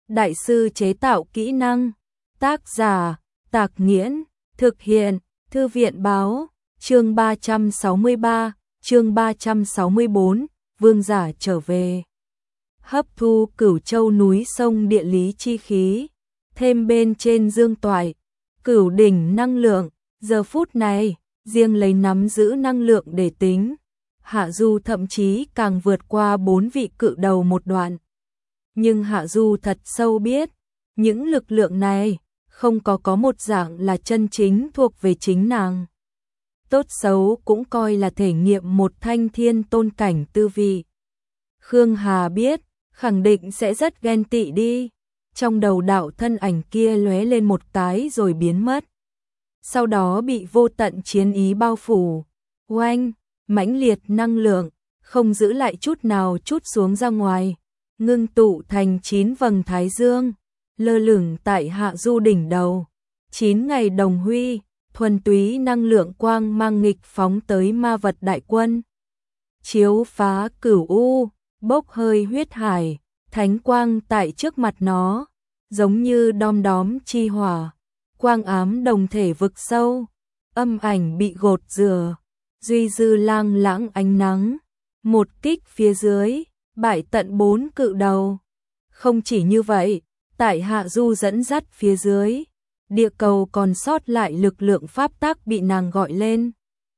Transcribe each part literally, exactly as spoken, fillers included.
đại sư chế tạo kỹ năng. Tác giả, Tạc Nghiễn, thực hiện, Thư viện báo, chương ba trăm sáu mươi ba, chương ba trăm sáu mươi bốn, vương giả trở về. Hấp thu Cửu Châu núi sông địa lý chi khí, thêm bên trên dương toại, Cửu đỉnh năng lượng, giờ phút này, riêng lấy nắm giữ năng lượng để tính, Hạ Du thậm chí càng vượt qua bốn vị cự đầu một đoạn. Nhưng Hạ Du thật sâu biết, những lực lượng này không có có một dạng là chân chính thuộc về chính nàng. Tốt xấu cũng coi là thể nghiệm một thanh thiên tôn cảnh tư vị. Khương Hà biết, khẳng định sẽ rất ghen tị đi. Trong đầu đạo thân ảnh kia lóe lên một cái rồi biến mất. Sau đó bị vô tận chiến ý bao phủ. Oanh, mãnh liệt năng lượng, không giữ lại chút nào chút xuống ra ngoài. Ngưng tụ thành chín vầng thái dương, lơ lửng tại Hạ Du đỉnh đầu. Chín ngày đồng huy, thuần túy năng lượng quang mang nghịch phóng tới ma vật đại quân. Chiếu phá cửu u, bốc hơi huyết hải, thánh quang tại trước mặt nó, giống như đom đóm chi hỏa, quang ám đồng thể vực sâu, âm ảnh bị gột rửa, duy dư lang lãng ánh nắng, một kích phía dưới, bại tận bốn cự đầu. Không chỉ như vậy, tại Hạ Du dẫn dắt phía dưới, địa cầu còn sót lại lực lượng pháp tắc bị nàng gọi lên.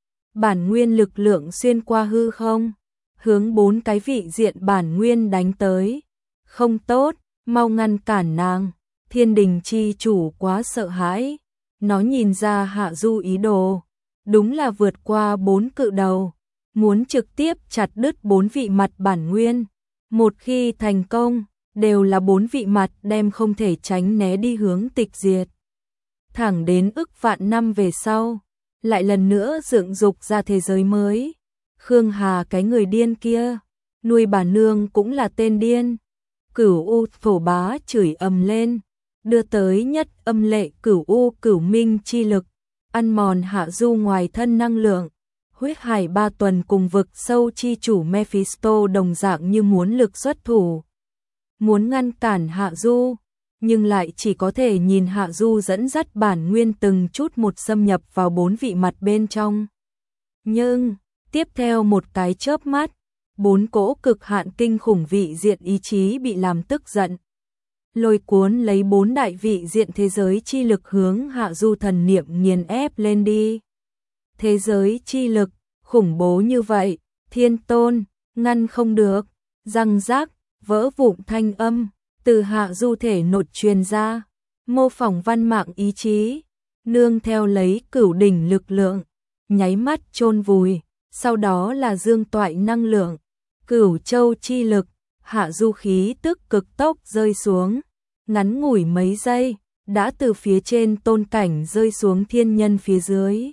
Bản nguyên lực lượng xuyên qua hư không, hướng bốn cái vị diện bản nguyên đánh tới. Không tốt, mau ngăn cản nàng. Thiên đình chi chủ quá sợ hãi, nó nhìn ra Hạ Du ý đồ, đúng là vượt qua bốn cự đầu, muốn trực tiếp chặt đứt bốn vị mặt bản nguyên. Một khi thành công, đều là bốn vị mặt đem không thể tránh né đi hướng tịch diệt. Thẳng đến ức vạn năm về sau, lại lần nữa dựng dục ra thế giới mới. Khương Hà cái người điên kia, nuôi bà nương cũng là tên điên. Cửu U thổ bá chửi ầm lên, đưa tới nhất âm lệ cửu U cửu minh chi lực, ăn mòn Hạ Du ngoài thân năng lượng. Huyết hải ba tuần cùng vực sâu chi chủ Mephisto đồng dạng như muốn lực xuất thủ, muốn ngăn cản Hạ Du, nhưng lại chỉ có thể nhìn Hạ Du dẫn dắt bản nguyên từng chút một xâm nhập vào bốn vị mặt bên trong. Nhưng, tiếp theo một cái chớp mắt, bốn cỗ cực hạn kinh khủng vị diện ý chí bị làm tức giận. Lôi cuốn lấy bốn đại vị diện thế giới chi lực hướng Hạ Du thần niệm nghiền ép lên đi. Thế giới chi lực, khủng bố như vậy, thiên tôn, ngăn không được, răng rác, vỡ vụn thanh âm, từ Hạ Du thể nội truyền ra, mô phỏng văn mạng ý chí, nương theo lấy cửu đỉnh lực lượng, nháy mắt chôn vùi, sau đó là dương toại năng lượng, cửu châu chi lực, Hạ Du khí tức cực tốc rơi xuống, ngắn ngủi mấy giây, đã từ phía trên tôn cảnh rơi xuống thiên nhân phía dưới.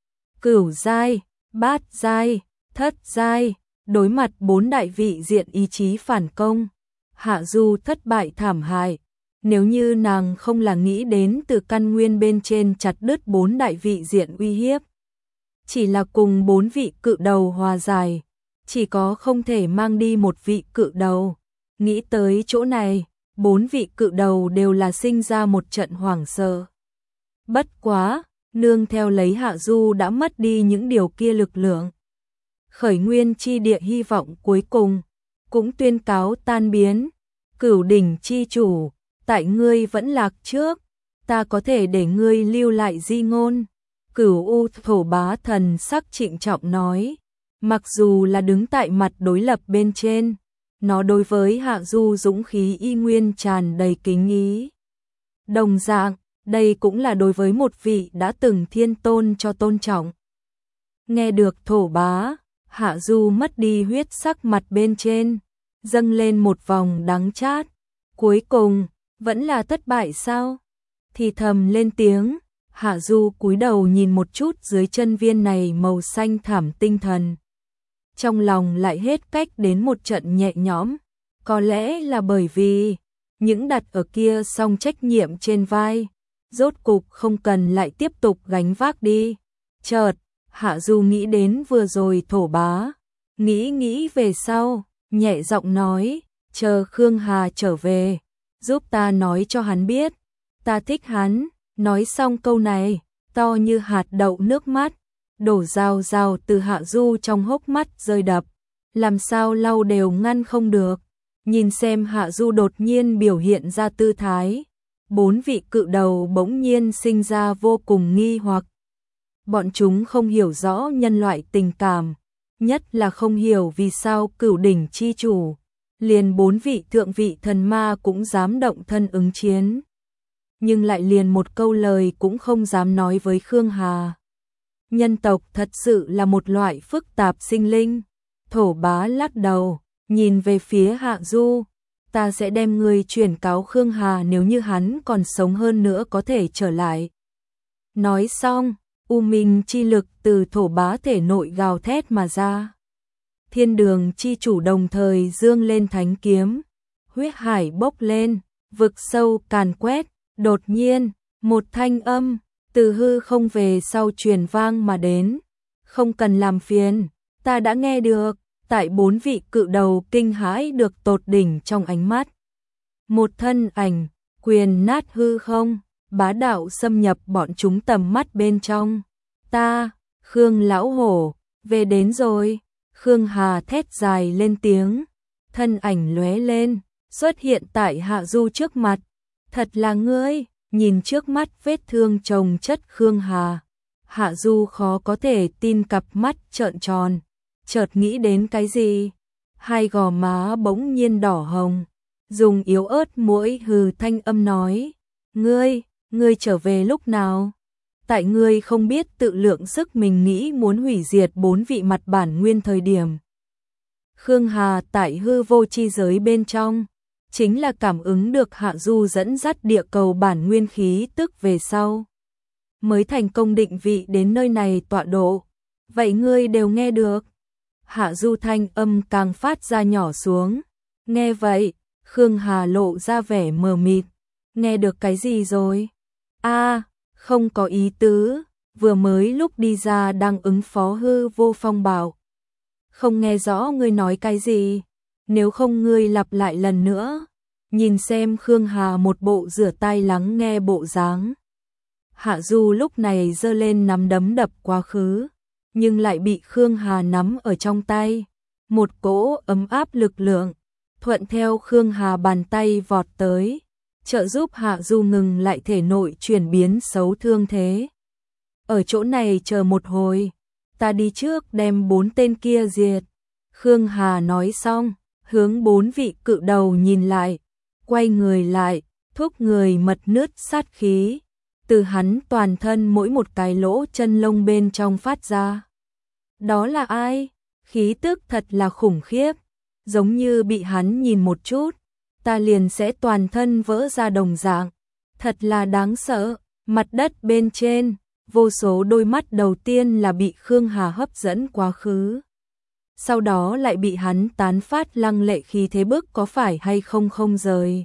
Cửu giai, bát giai, thất giai, đối mặt bốn đại vị diện ý chí phản công, Hạ Du thất bại thảm hại. Nếu như nàng không là nghĩ đến từ căn nguyên bên trên chặt đứt bốn đại vị diện uy hiếp, chỉ là cùng bốn vị cự đầu hòa giải, chỉ có không thể mang đi một vị cự đầu. Nghĩ tới chỗ này, bốn vị cự đầu đều là sinh ra một trận hoảng sợ. Bất quá, nương theo lấy Hạ Du đã mất đi những điều kia lực lượng. Khởi nguyên chi địa hy vọng cuối cùng, cũng tuyên cáo tan biến. Cửu đỉnh chi chủ, tại ngươi vẫn lạc trước, ta có thể để ngươi lưu lại di ngôn. Cửu U thổ bá thần sắc trịnh trọng nói, mặc dù là đứng tại mặt đối lập bên trên, nó đối với Hạ Du dũng khí y nguyên tràn đầy kính ý. Đồng dạng, đây cũng là đối với một vị đã từng thiên tôn cho tôn trọng. Nghe được thổ bá, Hạ Du mất đi huyết sắc mặt bên trên, dâng lên một vòng đắng chát. Cuối cùng, vẫn là thất bại sao? Thì thầm lên tiếng, Hạ Du cúi đầu nhìn một chút dưới chân viên này màu xanh thảm tinh thần. Trong lòng lại hết cách đến một trận nhẹ nhõm, có lẽ là bởi vì những đặt ở kia song trách nhiệm trên vai, rốt cục không cần lại tiếp tục gánh vác đi. Chợt, Hạ Du nghĩ đến vừa rồi thổ bá, nghĩ nghĩ về sau, nhẹ giọng nói, chờ Khương Hà trở về, giúp ta nói cho hắn biết, ta thích hắn. Nói xong câu này, to như hạt đậu nước mắt, đổ rào rào từ Hạ Du trong hốc mắt rơi đập, làm sao lau đều ngăn không được. Nhìn xem Hạ Du đột nhiên biểu hiện ra tư thái, bốn vị cự đầu bỗng nhiên sinh ra vô cùng nghi hoặc. Bọn chúng không hiểu rõ nhân loại tình cảm, nhất là không hiểu vì sao Cửu đỉnh chi chủ, liền bốn vị thượng vị thần ma cũng dám động thân ứng chiến. Nhưng lại liền một câu lời cũng không dám nói với Khương Hà. Nhân tộc thật sự là một loại phức tạp sinh linh. Thổ Bá lắc đầu, nhìn về phía Hạ Du, ta sẽ đem người chuyển cáo Khương Hà nếu như hắn còn sống hơn nữa có thể trở lại. Nói xong, u minh chi lực từ Thổ Bá thể nội gào thét mà ra. Thiên đường chi chủ đồng thời dương lên thánh kiếm, huyết hải bốc lên, vực sâu càn quét. Đột nhiên, một thanh âm từ hư không về sau truyền vang mà đến. Không cần làm phiền, ta đã nghe được. Tại bốn vị cự đầu kinh hãi được tột đỉnh trong ánh mắt. Một thân ảnh, quyền nát hư không, bá đạo xâm nhập bọn chúng tầm mắt bên trong. Ta, Khương lão hổ, về đến rồi. Khương Hà thét dài lên tiếng, thân ảnh lóe lên, xuất hiện tại Hạ Du trước mặt. Thật là ngươi, nhìn trước mắt vết thương chồng chất Khương Hà. Hạ Du khó có thể tin cặp mắt trợn tròn, chợt nghĩ đến cái gì. Hai gò má bỗng nhiên đỏ hồng, dùng yếu ớt mũi hừ thanh âm nói, ngươi, ngươi trở về lúc nào? Tại ngươi không biết tự lượng sức mình nghĩ muốn hủy diệt bốn vị mặt bản nguyên thời điểm. Khương Hà tại hư vô chi giới bên trong, chính là cảm ứng được Hạ Du dẫn dắt địa cầu bản nguyên khí tức về sau, mới thành công định vị đến nơi này tọa độ. Vậy ngươi đều nghe được? Hạ Du thanh âm càng phát ra nhỏ xuống. Nghe vậy, Khương Hà lộ ra vẻ mờ mịt. Nghe được cái gì rồi? A, không có ý tứ, vừa mới lúc đi ra đang ứng phó hư vô phong bạo. Không nghe rõ ngươi nói cái gì, nếu không ngươi lặp lại lần nữa. Nhìn xem Khương Hà một bộ rửa tay lắng nghe bộ dáng. Hạ Du lúc này giơ lên nắm đấm đập quá khứ, nhưng lại bị Khương Hà nắm ở trong tay. Một cỗ ấm áp lực lượng, thuận theo Khương Hà bàn tay vọt tới, trợ giúp Hạ Du ngừng lại thể nội chuyển biến xấu thương thế. Ở chỗ này chờ một hồi, ta đi trước đem bốn tên kia diệt. Khương Hà nói xong, hướng bốn vị cự đầu nhìn lại, quay người lại, thúc người mật nứt sát khí, từ hắn toàn thân mỗi một cái lỗ chân lông bên trong phát ra. Đó là ai? Khí tức thật là khủng khiếp, giống như bị hắn nhìn một chút, ta liền sẽ toàn thân vỡ ra đồng dạng, thật là đáng sợ. Mặt đất bên trên, vô số đôi mắt đầu tiên là bị Khương Hà hấp dẫn quá khứ, sau đó lại bị hắn tán phát lăng lệ khí thế bức có phải hay không không rời.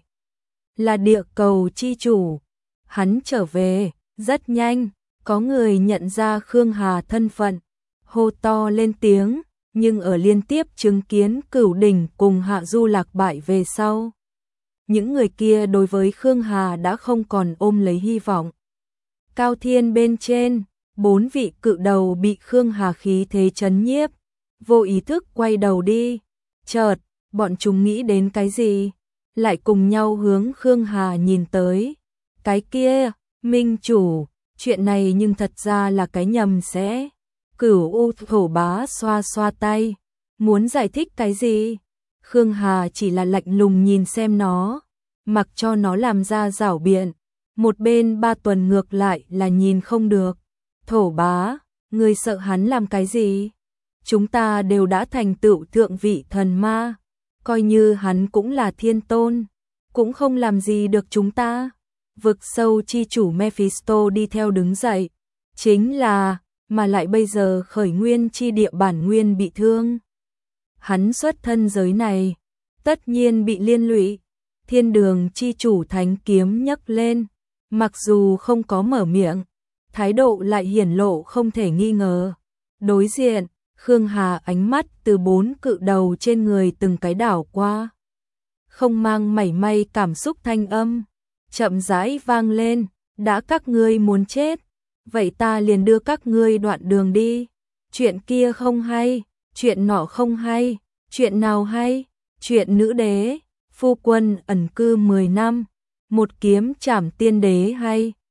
Là địa cầu chi chủ, hắn trở về, rất nhanh, có người nhận ra Khương Hà thân phận, hô to lên tiếng, nhưng ở liên tiếp chứng kiến Cửu đỉnh cùng Hạ Du lạc bại về sau, những người kia đối với Khương Hà đã không còn ôm lấy hy vọng. Cao thiên bên trên, bốn vị cự đầu bị Khương Hà khí thế chấn nhiếp, vô ý thức quay đầu đi. Chợt, bọn chúng nghĩ đến cái gì, lại cùng nhau hướng Khương Hà nhìn tới. Cái kia, minh chủ, chuyện này nhưng thật ra là cái nhầm sẽ. Cửu U Thổ Bá xoa xoa tay, muốn giải thích cái gì? Khương Hà chỉ là lạnh lùng nhìn xem nó, mặc cho nó làm ra giảo biện. Một bên Ba Tuần ngược lại là nhìn không được. Thổ Bá, ngươi sợ hắn làm cái gì? Chúng ta đều đã thành tựu thượng vị thần ma, coi như hắn cũng là thiên tôn, cũng không làm gì được chúng ta. Vực sâu chi chủ Mephisto đi theo đứng dậy, chính là, mà lại bây giờ khởi nguyên chi địa bản nguyên bị thương. Hắn xuất thân giới này, tất nhiên bị liên lụy. Thiên đường chi chủ thánh kiếm nhấc lên, mặc dù không có mở miệng, thái độ lại hiển lộ không thể nghi ngờ. Đối diện, Khương Hà ánh mắt từ bốn cự đầu trên người từng cái đảo qua. không mang mảy may cảm xúc thanh âm, chậm rãi vang lên, đã các ngươi muốn chết, vậy ta liền đưa các ngươi đoạn đường đi, chuyện kia không hay, chuyện nọ không hay, chuyện nào hay, chuyện nữ đế, phu quân ẩn cư mười năm, một kiếm trảm tiên đế hay.